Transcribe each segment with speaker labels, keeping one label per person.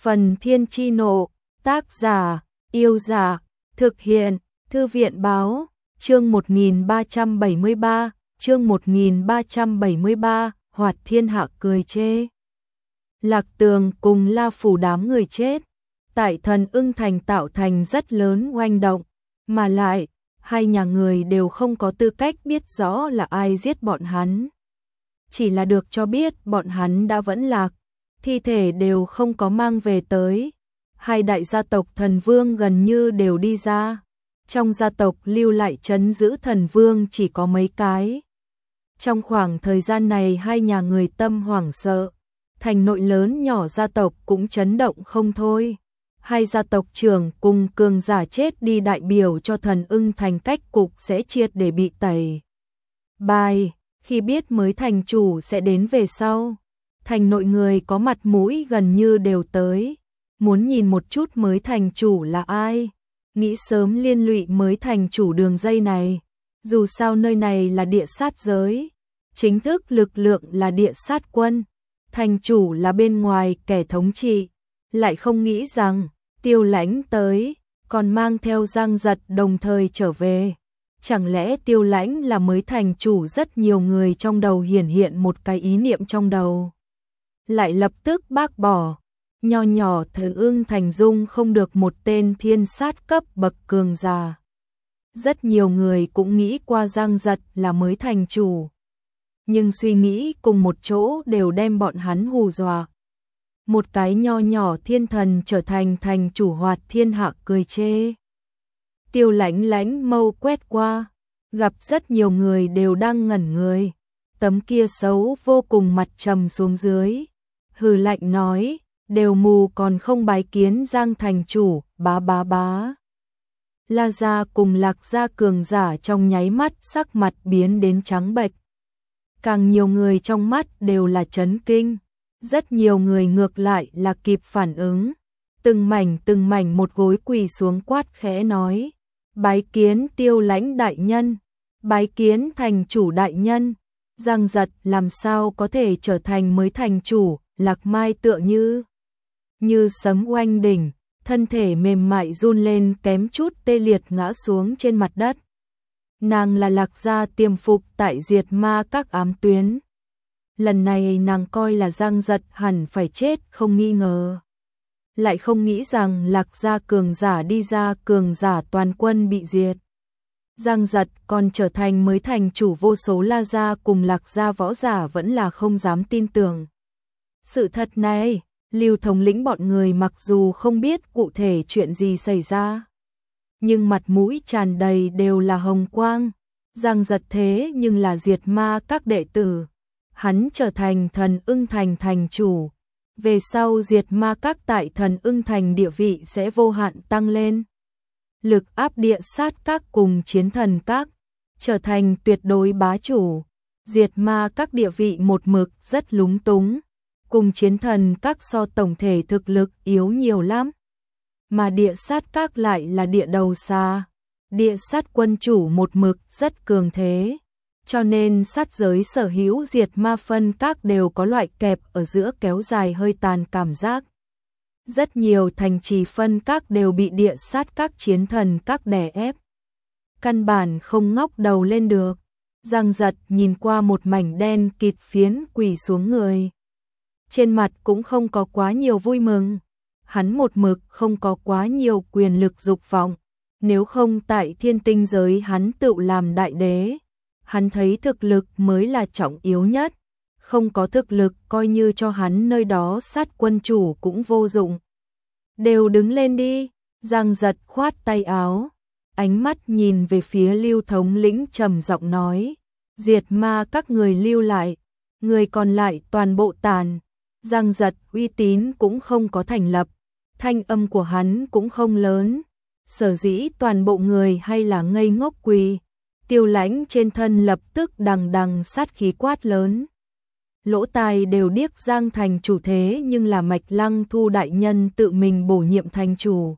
Speaker 1: Phần Thiên Chi Nộ, tác giả, Yêu Giả, thực hiện, Thư viện Báo, chương 1373, chương 1373, Hoạt Thiên Hạ cười chê. Lạc Tường cùng La Phủ đám người chết, tại Thần Ưng Thành tạo thành rất lớn oanh động, mà lại, hai nhà người đều không có tư cách biết rõ là ai giết bọn hắn. Chỉ là được cho biết bọn hắn đã vẫn lạc, thi thể đều không có mang về tới. Hai đại gia tộc thần vương gần như đều đi ra. Trong gia tộc lưu lại trấn giữ thần vương chỉ có mấy cái. Trong khoảng thời gian này hai nhà người tâm hoảng sợ, thành nội lớn nhỏ gia tộc cũng chấn động không thôi. Hai gia tộc trưởng cùng cường giả chết đi đại biểu cho Thần Ưng Thành cách cục sẽ triệt để bị tẩy bài. Khi biết mới thành chủ sẽ đến về sau, thành nội người có mặt mũi gần như đều tới, muốn nhìn một chút mới thành chủ là ai, nghĩ sớm liên lụy mới thành chủ đường dây này. Dù sao nơi này là địa sát giới, chính thức lực lượng là địa sát quân, thành chủ là bên ngoài kẻ thống trị, lại không nghĩ rằng Tiêu Lãnh tới, còn mang theo Giang Giật đồng thời trở về. Chẳng lẽ Tiêu Lãnh là mới thành chủ? Rất nhiều người trong đầu hiển hiện một cái ý niệm trong đầu, lại lập tức bác bỏ. Nho nhỏ Thần Ưng Thành dung không được một tên thiên sát cấp bậc cường giả. Rất nhiều người cũng nghĩ qua Giang Giật là mới thành chủ, nhưng suy nghĩ cùng một chỗ đều đem bọn hắn hù dọa. Một cái nho nhỏ thiên thần trở thành thành chủ Hoạt Thiên Hạ cười chê. Tiêu Lãnh mâu quét qua, gặp rất nhiều người đều đang ngẩn người. Tấm kia xấu vô cùng mặt trầm xuống dưới, hừ lạnh nói, đều mù còn không bái kiến Giang thành chủ, bá bá bá. La gia cùng Lạc gia cường giả trong nháy mắt sắc mặt biến đến trắng bệch. Càng nhiều người trong mắt đều là chấn kinh, rất nhiều người ngược lại là kịp phản ứng, từng mảnh một gối quỳ xuống quát khẽ nói, bái kiến Tiêu Lãnh đại nhân, bái kiến thành chủ đại nhân. Giang Giật làm sao có thể trở thành mới thành chủ? Lạc Mai tựa như sấm oanh đỉnh, thân thể mềm mại run lên kém chút tê liệt ngã xuống trên mặt đất. Nàng là Lạc gia tiềm phục tại diệt ma các ám tuyến. Lần này nàng coi là Giang Giật hẳn phải chết không nghi ngờ. Lại không nghĩ rằng Lạc gia cường giả đi ra, cường giả toàn quân bị diệt. Giang Giật còn trở thành mới thành chủ, vô số La gia cùng Lạc gia võ giả vẫn là không dám tin tưởng. Sự thật này, Lưu thống lĩnh bọn người mặc dù không biết cụ thể chuyện gì xảy ra, nhưng mặt mũi tràn đầy đều là hồng quang. Giang Giật thế nhưng là diệt ma các đệ tử, hắn trở thành Thần Ưng Thành thành chủ. Về sau diệt ma các tại Thần Ưng Thành địa vị sẽ vô hạn tăng lên. Lực áp địa sát các cùng chiến thần các, trở thành tuyệt đối bá chủ. Diệt ma các địa vị một mực rất lúng túng, cùng chiến thần các so tổng thể thực lực yếu nhiều lắm. Mà địa sát các lại là địa đầu xa, địa sát quân chủ một mực rất cường thế. Cho nên sát giới sở hữu diệt ma phân các đều có loại kẹp ở giữa kéo dài hơi tàn cảm giác. Rất nhiều thành trì phân các đều bị địa sát các chiến thần các đè ép, căn bản không ngóc đầu lên được. Giang Giật nhìn qua một mảnh đen kịt phiến quỳ xuống người, trên mặt cũng không có quá nhiều vui mừng. Hắn một mực không có quá nhiều quyền lực dục vọng, nếu không tại thiên tinh giới hắn tự làm đại đế. Hắn thấy thực lực mới là trọng yếu nhất, không có thực lực coi như cho hắn nơi đó sát quân chủ cũng vô dụng. Đều đứng lên đi. Giang Giật khoát tay áo, ánh mắt nhìn về phía Lưu thống lĩnh trầm giọng nói, diệt ma các người lưu lại, người còn lại toàn bộ tàn. Giang Giật uy tín cũng không có thành lập, thanh âm của hắn cũng không lớn, sở dĩ toàn bộ người hay là ngây ngốc quỳ. Tiêu Lãnh trên thân lập tức đằng đằng sát khí quát lớn, lỗ tai đều điếc. Giang thành chủ thế nhưng là Mạch Lăng Thu đại nhân tự mình bổ nhiệm thành chủ,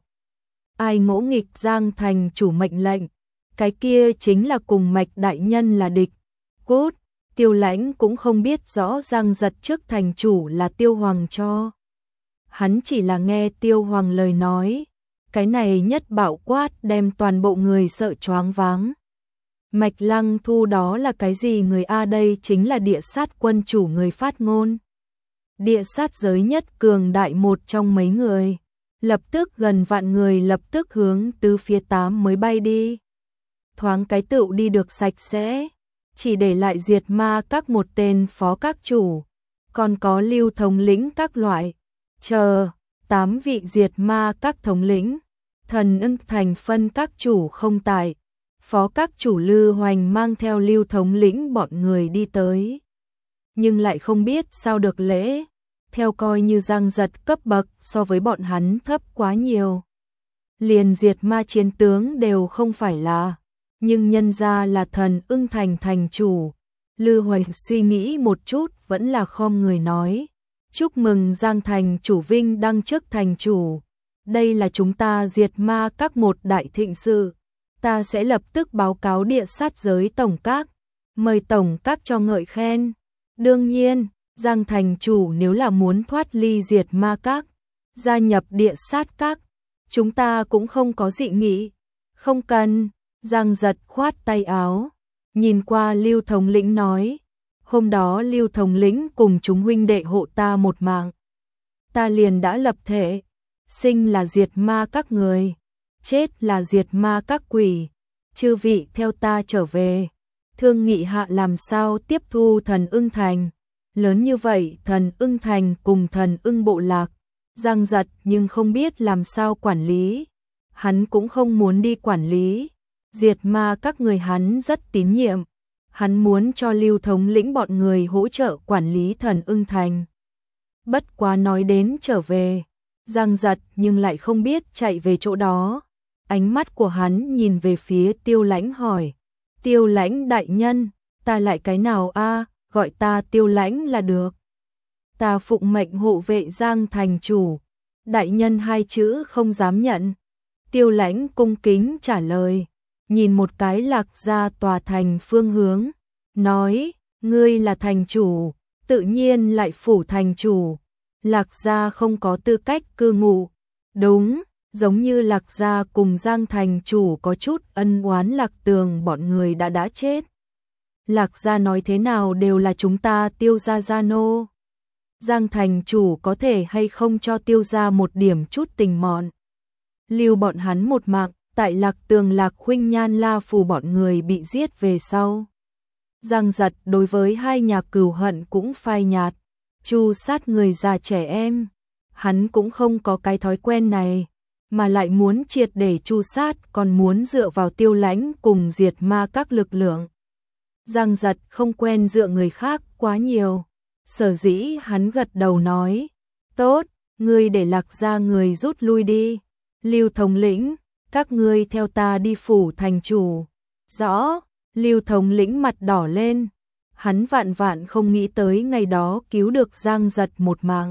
Speaker 1: ai ngỗ nghịch Giang thành chủ mệnh lệnh, cái kia chính là cùng Mạch đại nhân là địch. Cút. Tiêu Lãnh cũng không biết rõ Giang Giật trước thành chủ là Tiêu Hoàng cho hắn chỉ là nghe Tiêu Hoàng lời nói, cái này nhất bạo quát đem toàn bộ người sợ choáng váng. Mạch Lăng Thu đó là cái gì người a, đây chính là địa sát quân chủ người phát ngôn. Địa sát giới nhất cường đại một trong mấy người. Lập tức gần vạn người lập tức hướng tứ phía tám mới bay đi. Thoáng cái tựu đi được sạch sẽ, chỉ để lại Diệt Ma các một tên phó các chủ, còn có Lưu thống lĩnh các loại. Chờ, 8 vị Diệt Ma các thống lĩnh, Thần Ưng Thành phân các chủ không tại, phó các chủ Lư Hoành mang theo Lưu thống lĩnh bọn người đi tới. Nhưng lại không biết sao được lễ, theo coi như Giang Giật cấp bậc so với bọn hắn thấp quá nhiều. Liền Diệt Ma chiến tướng đều không phải là, nhưng nhân ra là Thần Ưng Thành thành chủ. Lư Hoành suy nghĩ một chút vẫn là khom người nói, chúc mừng Giang thành chủ vinh đăng chức thành chủ. Đây là chúng ta Diệt Ma các một đại thịnh sự, ta sẽ lập tức báo cáo địa sát giới tổng các, mời tổng các cho ngợi khen. Đương nhiên, Giang thành chủ nếu là muốn thoát ly Diệt Ma các, gia nhập địa sát các, chúng ta cũng không có dị nghị. Không cần. Giang Giật khoát tay áo, nhìn qua Lưu thống lĩnh nói, hôm đó Lưu thống lĩnh cùng chúng huynh đệ hộ ta một mạng, ta liền đã lập thể, sinh là Diệt Ma các người, chết là Diệt Ma các quỷ, chư vị theo ta trở về, thương nghị hạ làm sao tiếp thu Thần Ưng Thành. Lớn như vậy Thần Ưng Thành cùng Thần Ưng bộ lạc, Giang Giật nhưng không biết làm sao quản lý, hắn cũng không muốn đi quản lý. Diệt Ma các người hắn rất tín nhiệm, hắn muốn cho Lưu thống lĩnh bọn người hỗ trợ quản lý Thần Ưng Thành. Bất quá nói đến trở về, Giang Giật nhưng lại không biết chạy về chỗ đó. Ánh mắt của hắn nhìn về phía Tiêu Lãnh hỏi, Tiêu Lãnh đại nhân, ta lại cái nào a, gọi ta Tiêu Lãnh là được. Ta phụng mệnh hộ vệ Giang thành chủ, đại nhân hai chữ không dám nhận. Tiêu Lãnh cung kính trả lời, nhìn một cái Lạc Gia tòa thành phương hướng, nói, ngươi là thành chủ, tự nhiên lại phủ thành chủ, Lạc Gia không có tư cách cư ngụ. Đúng, giống như Lạc Gia cùng Giang thành chủ có chút ân oán, Lạc Tường bọn người đã chết. Lạc Gia nói thế nào đều là chúng ta Tiêu gia gia nô. Giang thành chủ có thể hay không cho Tiêu gia một điểm chút tình mọn, lưu bọn hắn một mạng. Tại Lạc Tường Lạc Khuynh Nhan La Phù bọn người bị giết về sau, Giang Giật đối với hai nhà cừu hận cũng phai nhạt, tru sát người già trẻ em, hắn cũng không có cái thói quen này, mà lại muốn triệt để tru sát còn muốn dựa vào Tiêu Lãnh cùng Diệt Ma các lực lượng. Giang Giật không quen dựa người khác quá nhiều, sở dĩ hắn gật đầu nói, tốt, ngươi để Lạc Gia người rút lui đi. Lưu thống lĩnh, các ngươi theo ta đi phủ thành chủ. Rõ. Lưu thống lĩnh mặt đỏ lên, hắn vạn vạn không nghĩ tới ngày đó cứu được Giang Giật một mạng,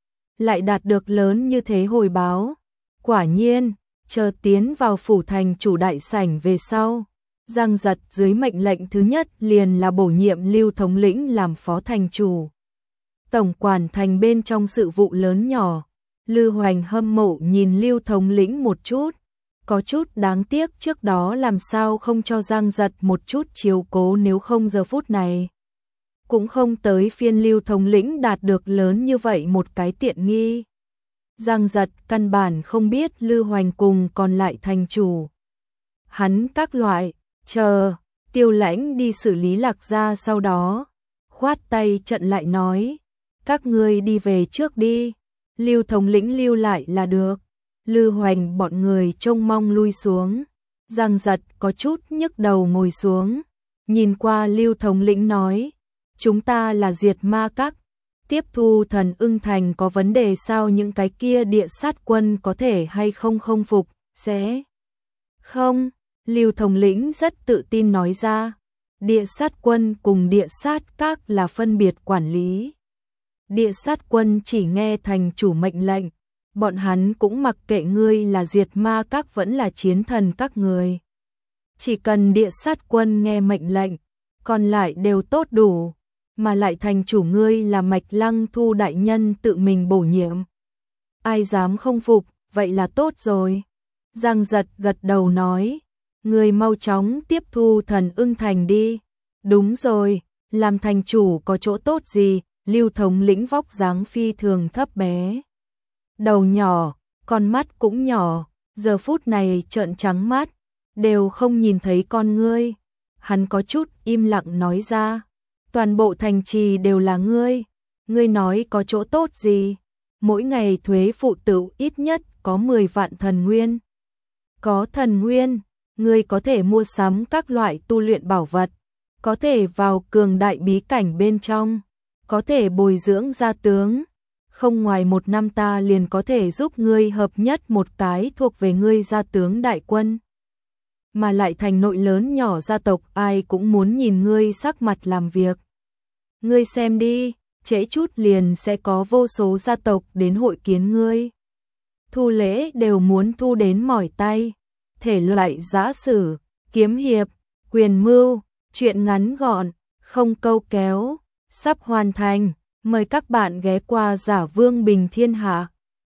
Speaker 1: lại đạt được lớn như thế hồi báo. Quả nhiên, chờ tiến vào phủ thành chủ đại sảnh về sau, Giang Giật dưới mệnh lệnh thứ nhất liền là bổ nhiệm Lưu thống lĩnh làm phó thành chủ, tổng quản thành bên trong sự vụ lớn nhỏ. Lư Hoành hâm mộ nhìn Lưu thống lĩnh một chút, có chút đáng tiếc trước đó làm sao không cho Giang Giật một chút chiếu cố, nếu không giờ phút này cũng không tới phiên Lưu thống lĩnh đạt được lớn như vậy một cái tiện nghi. Giang Giật căn bản không biết Lư Hoành cùng còn lại thành chủ, hắn các loại, chờ Tiêu Lãnh đi xử lý Lạc Gia, sau đó khoát tay trận lại nói, các ngươi đi về trước đi, Lưu thống lĩnh lưu lại là được. Lư Hoành bọn người trông mong lui xuống, Giang Giật có chút nhức đầu ngồi xuống, nhìn qua Lưu thống lĩnh nói, chúng ta là Diệt Ma các, tiếp thu Thần Ưng Thành có vấn đề sao, những cái kia địa sát quân có thể hay không không phục, sẽ không. Lưu thống lĩnh rất tự tin nói ra, địa sát quân cùng địa sát các là phân biệt quản lý. Địa sát quân chỉ nghe thành chủ mệnh lệnh, bọn hắn cũng mặc kệ ngươi là Diệt Ma các vẫn là Chiến Thần các người. Chỉ cần địa sát quân nghe mệnh lệnh, còn lại đều tốt đủ, mà lại thành chủ ngươi là Mạch Lăng Thu đại nhân tự mình bổ nhiệm. ai dám không phục, vậy là tốt rồi. Giang Giật gật đầu nói, người mau chóng tiếp thu Thần Ưng Thành đi. Đúng rồi, làm thành chủ có chỗ tốt gì? Lưu thống lĩnh vóc dáng phi thường thấp bé. Đầu nhỏ, con mắt cũng nhỏ, giờ phút này trợn trắng mắt, đều không nhìn thấy con ngươi. Hắn có chút im lặng nói ra, toàn bộ thành trì đều là ngươi nói có chỗ tốt gì? Mỗi ngày thuế phụ tử ít nhất có 10 vạn thần nguyên. Có thần nguyên, ngươi có thể mua sắm các loại tu luyện bảo vật, có thể vào cường đại bí cảnh bên trong, có thể bồi dưỡng gia tướng. Không ngoài 1 năm ta liền có thể giúp ngươi hợp nhất một cái thuộc về ngươi gia tướng đại quân. Mà lại thành nội lớn nhỏ gia tộc ai cũng muốn nhìn ngươi sắc mặt làm việc. Ngươi xem đi, trễ chút liền sẽ có vô số gia tộc đến hội kiến ngươi. Thu lễ đều muốn thu đến mỏi tay. Thể loại giã sử, kiếm hiệp, quyền mưu, truyện ngắn gọn, không câu kéo, sắp hoàn thành. Mời các bạn ghé qua Giả Vương Bình Thiên Hạ.